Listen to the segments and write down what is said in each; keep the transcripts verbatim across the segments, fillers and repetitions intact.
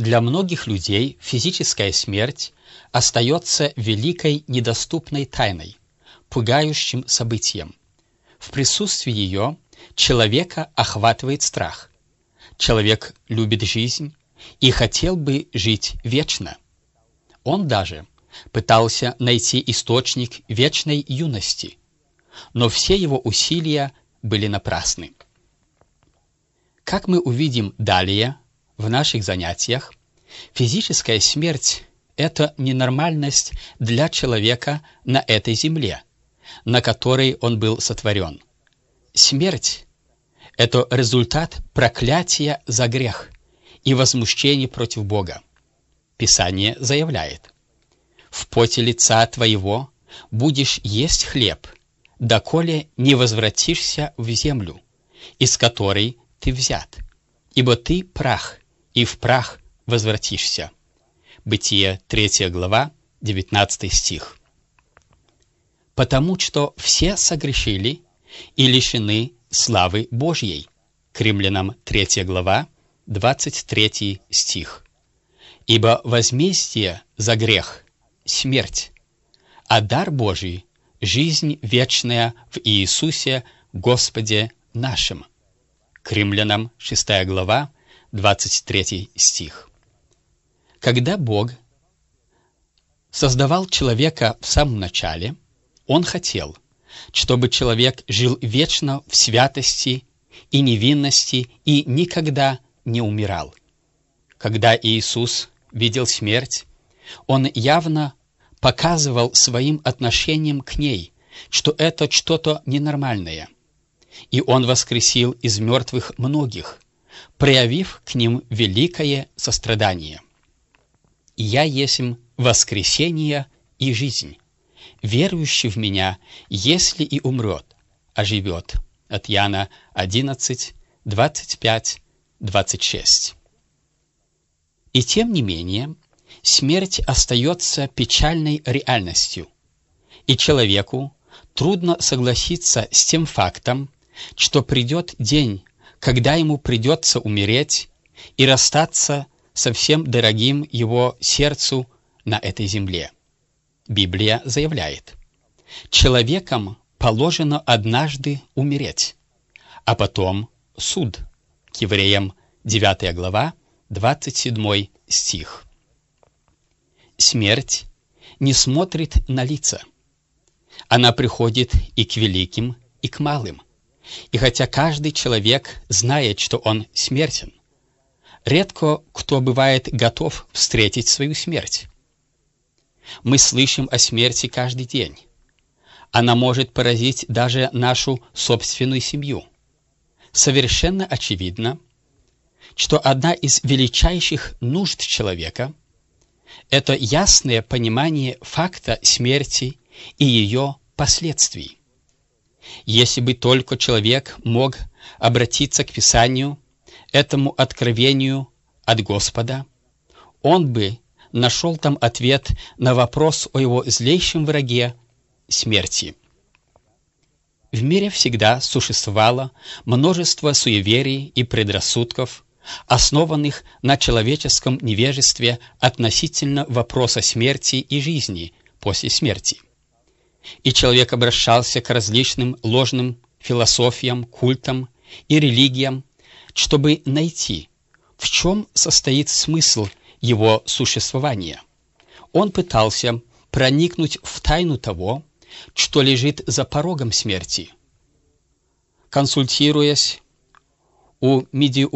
Для многих людей физическая смерть остается великой недоступной тайной, пугающим событием. В присутствии ее человека охватывает страх. Человек любит жизнь и хотел бы жить вечно. Он даже пытался найти источник вечной юности, но все его усилия были напрасны. Как мы увидим далее в наших занятиях, физическая смерть – это ненормальность для человека на этой земле, на которой он был сотворен. Смерть – это результат проклятия за грех и возмущения против Бога. Писание заявляет: «В поте лица твоего будешь есть хлеб, доколе не возвратишься в землю, из которой ты взят, ибо ты прах, и в прах возвратишься». Бытие, третья глава, девятнадцатый стих. «Потому что все согрешили и лишены славы Божьей». К Римлянам, третья глава, двадцать третий стих. «Ибо возмездие за грех — смерть, а дар Божий — жизнь вечная в Иисусе Господе нашим». К Римлянам, шестая глава, двадцать третий стих. Когда Бог создавал человека в самом начале, Он хотел, чтобы человек жил вечно в святости и невинности и никогда не умирал. Когда Иисус видел смерть, Он явно показывал своим отношением к ней, что это что-то ненормальное. И Он воскресил из мертвых многих, проявив к ним великое сострадание. «Я есмь воскресение и жизнь. Верующий в Меня, если и умрет, оживет». От Иоанна одиннадцать, двадцать пять, двадцать шесть. И тем не менее, смерть остается печальной реальностью, и человеку трудно согласиться с тем фактом, что придет день, когда ему придется умереть и расстаться со всем дорогим его сердцу на этой земле. Библия заявляет: человекам положено однажды умереть, а потом суд. К Евреям, девятая глава, двадцать седьмой стих. Смерть не смотрит на лица. Она приходит и к великим, и к малым. И хотя каждый человек знает, что он смертен, редко кто бывает готов встретить свою смерть. Мы слышим о смерти каждый день. Она может поразить даже нашу собственную семью. Совершенно очевидно, что одна из величайших нужд человека – это ясное понимание факта смерти и ее последствий. Если бы только человек мог обратиться к Писанию, этому откровению от Господа, он бы нашел там ответ на вопрос о его злейшем враге – смерти. В мире всегда существовало множество суеверий и предрассудков, основанных на человеческом невежестве относительно вопроса смерти и жизни после смерти. И человек обращался к различным ложным философиям, культам и религиям, чтобы найти, в чем состоит смысл его существования. Он пытался проникнуть в тайну того, что лежит за порогом смерти. Консультируясь у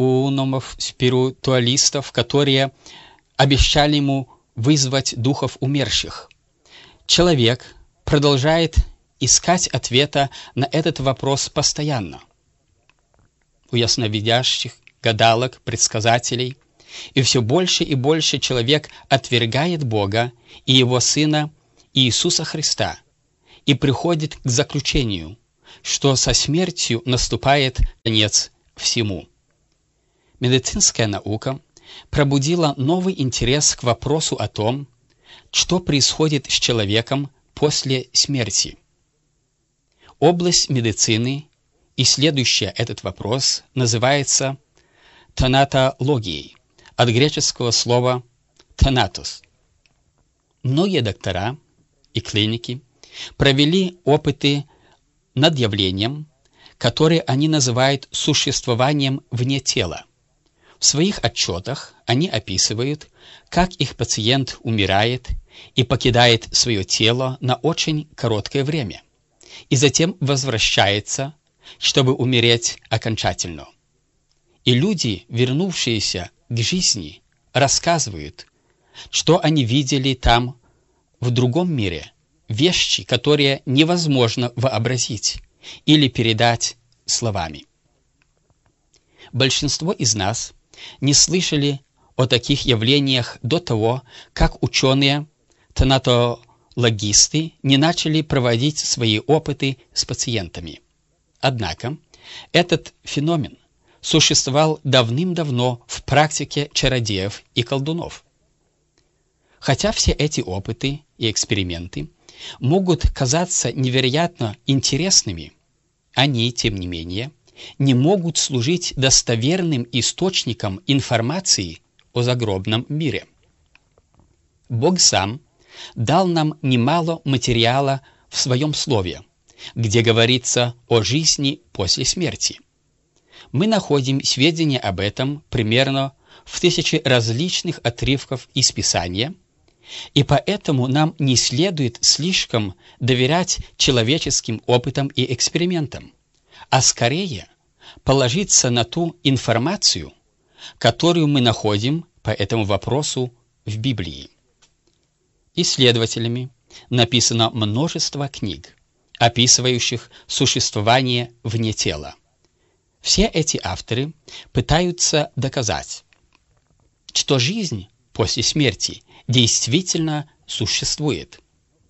медиумов-спиритуалистов, которые обещали ему вызвать духов умерших, человек продолжает искать ответа на этот вопрос постоянно. У ясновидящих, гадалок, предсказателей, и все больше и больше человек отвергает Бога и Его Сына Иисуса Христа и приходит к заключению, что со смертью наступает конец всему. Медицинская наука пробудила новый интерес к вопросу о том, что происходит с человеком после смерти. Область медицины, исследующая этот вопрос, называется тонатологией, от греческого слова «thanatos». Многие доктора и клиники провели опыты над явлением, которое они называют существованием вне тела. В своих отчетах они описывают, как их пациент умирает и покидает свое тело на очень короткое время, и затем возвращается, чтобы умереть окончательно. И люди, вернувшиеся к жизни, рассказывают, что они видели там, в другом мире, вещи, которые невозможно вообразить или передать словами. Большинство из нас не слышали о таких явлениях до того, как ученые, тhanatологисты, не начали проводить свои опыты с пациентами. Однако этот феномен существовал давным-давно в практике чародеев и колдунов. Хотя все эти опыты и эксперименты могут казаться невероятно интересными, они, тем не менее, не могут служить достоверным источником информации о загробном мире. Бог сам дал нам немало материала в Своем Слове, где говорится о жизни после смерти. Мы находим сведения об этом примерно в тысяче различных отрывков из Писания, и поэтому нам не следует слишком доверять человеческим опытам и экспериментам, а скорее положиться на ту информацию, которую мы находим по этому вопросу в Библии. Исследователями написано множество книг, описывающих существование вне тела. Все эти авторы пытаются доказать, что жизнь после смерти действительно существует.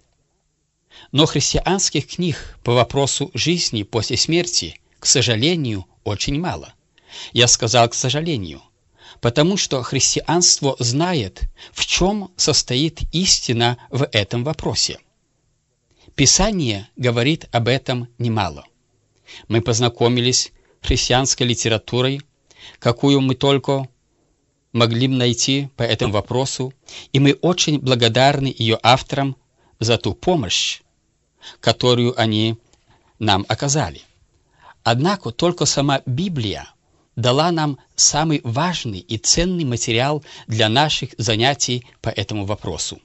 Но христианских книг по вопросу жизни после смерти, к сожалению, очень мало. Я сказал «к сожалению», потому что христианство знает, в чем состоит истина в этом вопросе. Писание говорит об этом немало. Мы познакомились с христианской литературой, какую мы только могли найти по этому вопросу, и мы очень благодарны ее авторам за ту помощь, которую они нам оказали. Однако только сама Библия дала нам самый важный и ценный материал для наших занятий по этому вопросу.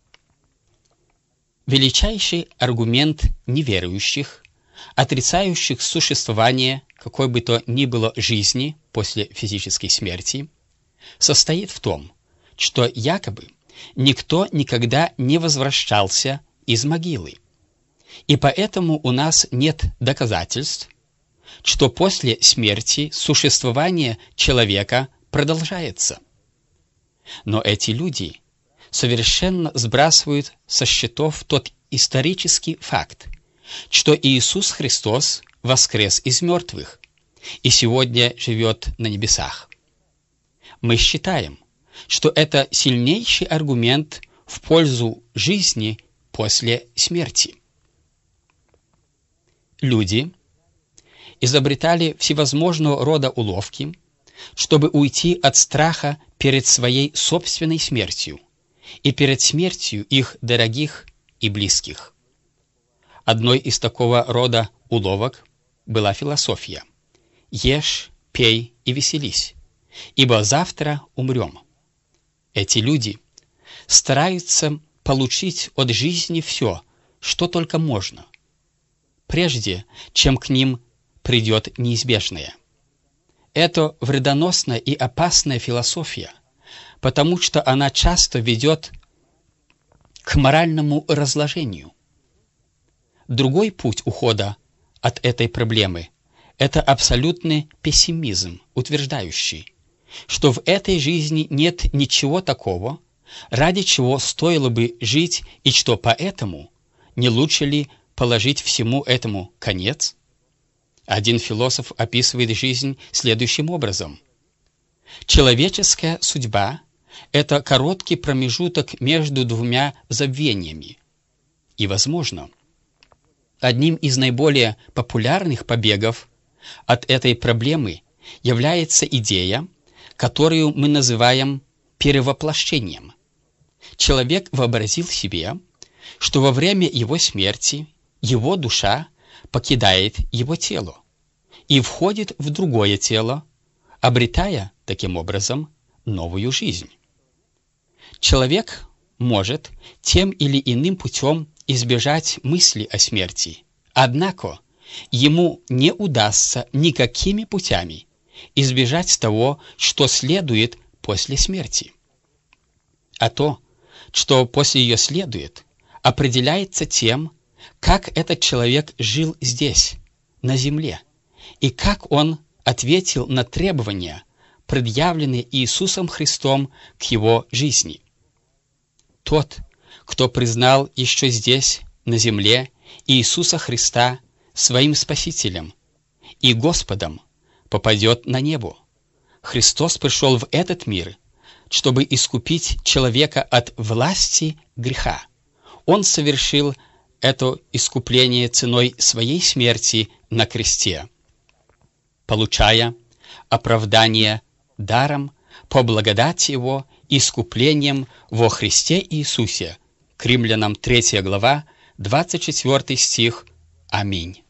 Величайший аргумент неверующих, отрицающих существование какой бы то ни было жизни после физической смерти, состоит в том, что якобы никто никогда не возвращался из могилы, и поэтому у нас нет доказательств, что после смерти существование человека продолжается. Но эти люди совершенно сбрасывают со счетов тот исторический факт, что Иисус Христос воскрес из мертвых и сегодня живет на небесах. Мы считаем, что это сильнейший аргумент в пользу жизни после смерти. Люди изобретали всевозможного рода уловки, чтобы уйти от страха перед своей собственной смертью и перед смертью их дорогих и близких. Одной из такого рода уловок была философия: «Ешь, пей и веселись, ибо завтра умрем». Эти люди стараются получить от жизни все, что только можно, прежде чем к ним придет неизбежное. Это вредоносная и опасная философия, потому что она часто ведет к моральному разложению. Другой путь ухода от этой проблемы – это абсолютный пессимизм, утверждающий, что в этой жизни нет ничего такого, ради чего стоило бы жить, и что поэтому не лучше ли положить всему этому конец? Один философ описывает жизнь следующим образом: человеческая судьба – это короткий промежуток между двумя забвениями. И, возможно, одним из наиболее популярных побегов от этой проблемы является идея, которую мы называем перевоплощением. Человек вообразил себе, что во время его смерти его душа покидает его тело и входит в другое тело, обретая таким образом новую жизнь. Человек может тем или иным путем избежать мысли о смерти, однако ему не удастся никакими путями избежать того, что следует после смерти. А то, что после ее следует, определяется тем, как этот человек жил здесь, на земле, и как он ответил на требования, предъявленные Иисусом Христом к его жизни. Тот, кто признал еще здесь, на земле, Иисуса Христа своим Спасителем и Господом, попадет на небо. Христос пришел в этот мир, чтобы искупить человека от власти греха. Он совершил это искупление ценой своей смерти на кресте, получая оправдание даром по благодати Его искуплением во Христе Иисусе. К Римлянам третья глава, двадцать четвёртый стих. Аминь.